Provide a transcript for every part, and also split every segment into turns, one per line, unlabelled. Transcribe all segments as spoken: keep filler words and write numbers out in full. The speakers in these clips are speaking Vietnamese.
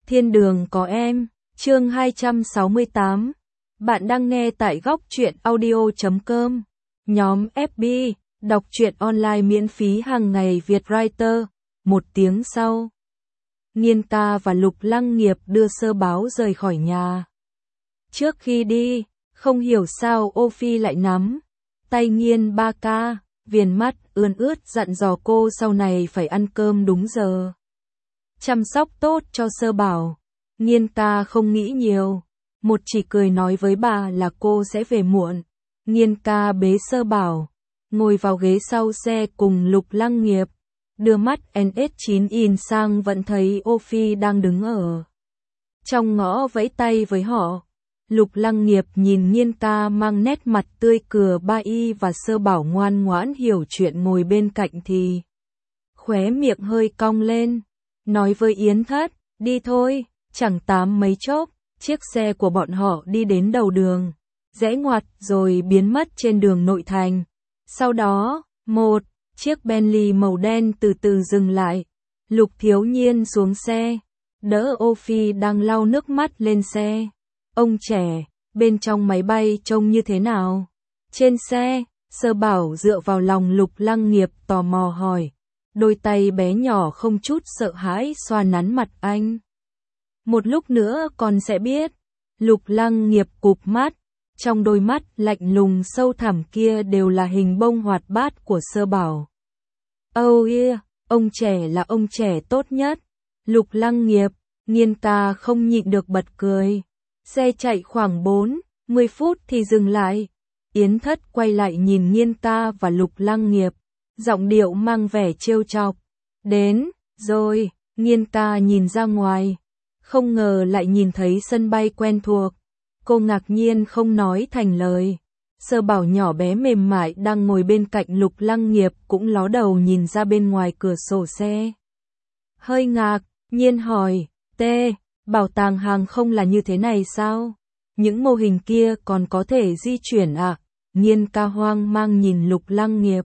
Thiên đường có em, chương hai trăm sáu mươi tám. Bạn đang nghe tại góc truyện audio chấm com. Nhóm ép bê, đọc truyện online miễn phí hàng ngày Việt Writer. Một tiếng sau, Nghiên ca và Lục Lăng Nghiệp đưa Sơ Báo rời khỏi nhà. Trước khi đi, không hiểu sao Ô Phi lại nắm tay Nghiên ba ca, viền mắt ươn ướt dặn dò cô sau này phải ăn cơm đúng giờ, chăm sóc tốt cho Sơ Bảo. Nghiên ca không nghĩ nhiều, một chỉ cười nói với bà là cô sẽ về muộn. Nghiên ca bế Sơ Bảo, ngồi vào ghế sau xe cùng Lục Lăng Nghiệp, đưa mắt en ét chín nhìn sang vẫn thấy Ô Phi đang đứng ở trong ngõ vẫy tay với họ. Lục Lăng Nghiệp nhìn Nghiên ca mang nét mặt tươi cười ba y và Sơ Bảo ngoan ngoãn hiểu chuyện ngồi bên cạnh thì khóe miệng hơi cong lên, nói với Yến Thất, đi thôi. Chẳng tám mấy chốc, chiếc xe của bọn họ đi đến đầu đường, rẽ ngoặt rồi biến mất trên đường nội thành. Sau đó, một chiếc Bentley màu đen từ từ dừng lại. Lục Thiếu Nhiên xuống xe, đỡ Ô Phi đang lau nước mắt lên xe. Ông trẻ, bên trong máy bay trông như thế nào? Trên xe, Sơ Bảo dựa vào lòng Lục Lăng Nghiệp tò mò hỏi. Đôi tay bé nhỏ không chút sợ hãi xoa nắn mặt anh. Một lúc nữa con sẽ biết. Lục Lăng Nghiệp cụp mắt, trong đôi mắt lạnh lùng sâu thẳm kia đều là hình bông hoạt bát của Sơ Bảo. Oh yeah, ông trẻ là ông trẻ tốt nhất. Lục Lăng Nghiệp, Nghiên ca không nhịn được bật cười. Xe chạy khoảng bốn, mười phút thì dừng lại. Yến Thất quay lại nhìn Nghiên ca và Lục Lăng Nghiệp, giọng điệu mang vẻ trêu chọc. Đến, rồi. Nghiên ca nhìn ra ngoài, không ngờ lại nhìn thấy sân bay quen thuộc. Cô ngạc nhiên không nói thành lời. Sơ Bảo nhỏ bé mềm mại đang ngồi bên cạnh Lục Lăng Nghiệp cũng ló đầu nhìn ra bên ngoài cửa sổ xe. Hơi ngạc nhiên hỏi, tê, bảo tàng hàng không là như thế này sao? Những mô hình kia còn có thể di chuyển à? Nghiên ca hoang mang nhìn Lục Lăng Nghiệp.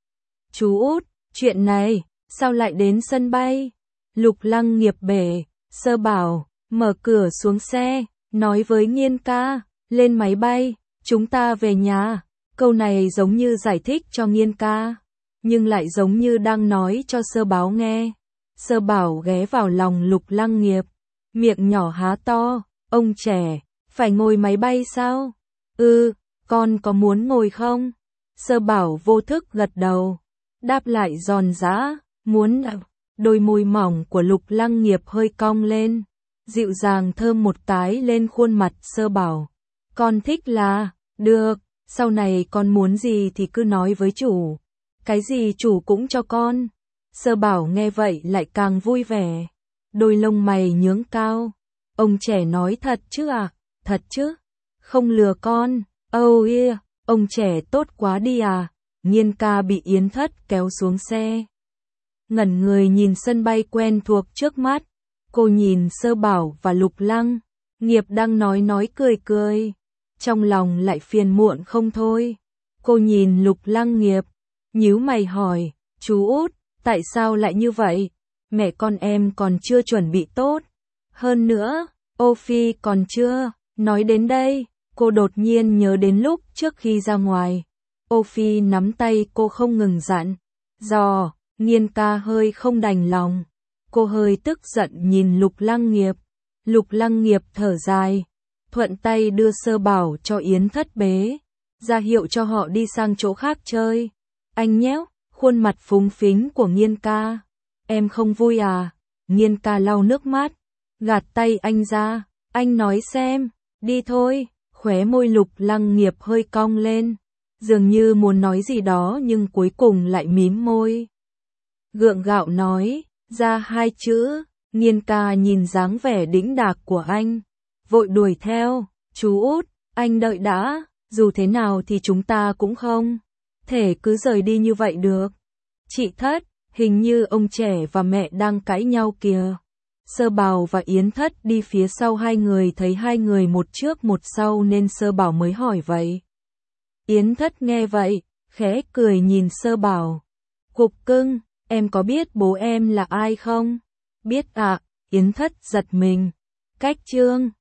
Chú út, chuyện này, sao lại đến sân bay? Lục Lăng Nghiệp bể. Sơ Bảo mở cửa xuống xe, nói với Nghiên ca, lên máy bay, chúng ta về nhà. Câu này giống như giải thích cho Nghiên ca, nhưng lại giống như đang nói cho Sơ Bảo nghe. Sơ Bảo ghé vào lòng Lục Lăng Nghiệp, miệng nhỏ há to, ông trẻ, phải ngồi máy bay sao? Ừ, con có muốn ngồi không? Sơ Bảo vô thức gật đầu, đáp lại giòn giã, muốn. Đôi môi mỏng của Lục Lăng Nghiệp hơi cong lên, dịu dàng thơm một cái lên khuôn mặt Sơ Bảo. Con thích là, được, sau này con muốn gì thì cứ nói với chủ. Cái gì chủ cũng cho con. Sơ Bảo nghe vậy lại càng vui vẻ. Đôi lông mày nhướng cao. Ông trẻ nói thật chứ à? Thật chứ? Không lừa con. Oh yeah, ông trẻ tốt quá đi à? Nghiên ca bị Yến Thất kéo xuống xe, ngẩn người nhìn sân bay quen thuộc trước mắt. Cô nhìn Sơ Bảo và Lục Lăng Nghiệp đang nói nói cười cười, trong lòng lại phiền muộn không thôi. Cô nhìn Lục Lăng Nghiệp, nhíu mày hỏi, chú út, tại sao lại như vậy? Mẹ con em còn chưa chuẩn bị tốt. Hơn nữa, Ô Phi còn chưa. Nói đến đây, cô đột nhiên nhớ đến lúc trước khi ra ngoài, Ô Phi nắm tay cô không ngừng dặn dò. Nghiên ca hơi không đành lòng, cô hơi tức giận nhìn Lục Lăng Nghiệp. Lục Lăng Nghiệp thở dài, thuận tay đưa Sơ Bảo cho Yến Thất bế, ra hiệu cho họ đi sang chỗ khác chơi. Anh nhéo khuôn mặt phúng phính của Nghiên ca. Em không vui à? Nghiên ca lau nước mắt, gạt tay anh ra. Anh nói xem, đi thôi. Khóe môi Lục Lăng Nghiệp hơi cong lên, dường như muốn nói gì đó nhưng cuối cùng lại mím môi, gượng gạo nói ra hai chữ. Nghiên ca nhìn dáng vẻ đĩnh đạc của anh, vội đuổi theo, chú út, anh đợi đã, dù thế nào thì chúng ta cũng không thể cứ rời đi như vậy được. Chị Thất, hình như ông trẻ và mẹ đang cãi nhau kìa. Sơ Bảo và Yến Thất đi phía sau hai người, thấy hai người một trước một sau nên Sơ Bảo mới hỏi vậy. Yến Thất nghe vậy, khẽ cười nhìn Sơ Bảo. Cục cưng, em có biết bố em là ai không? Biết ạ. Yến Thất giật mình. Cách chương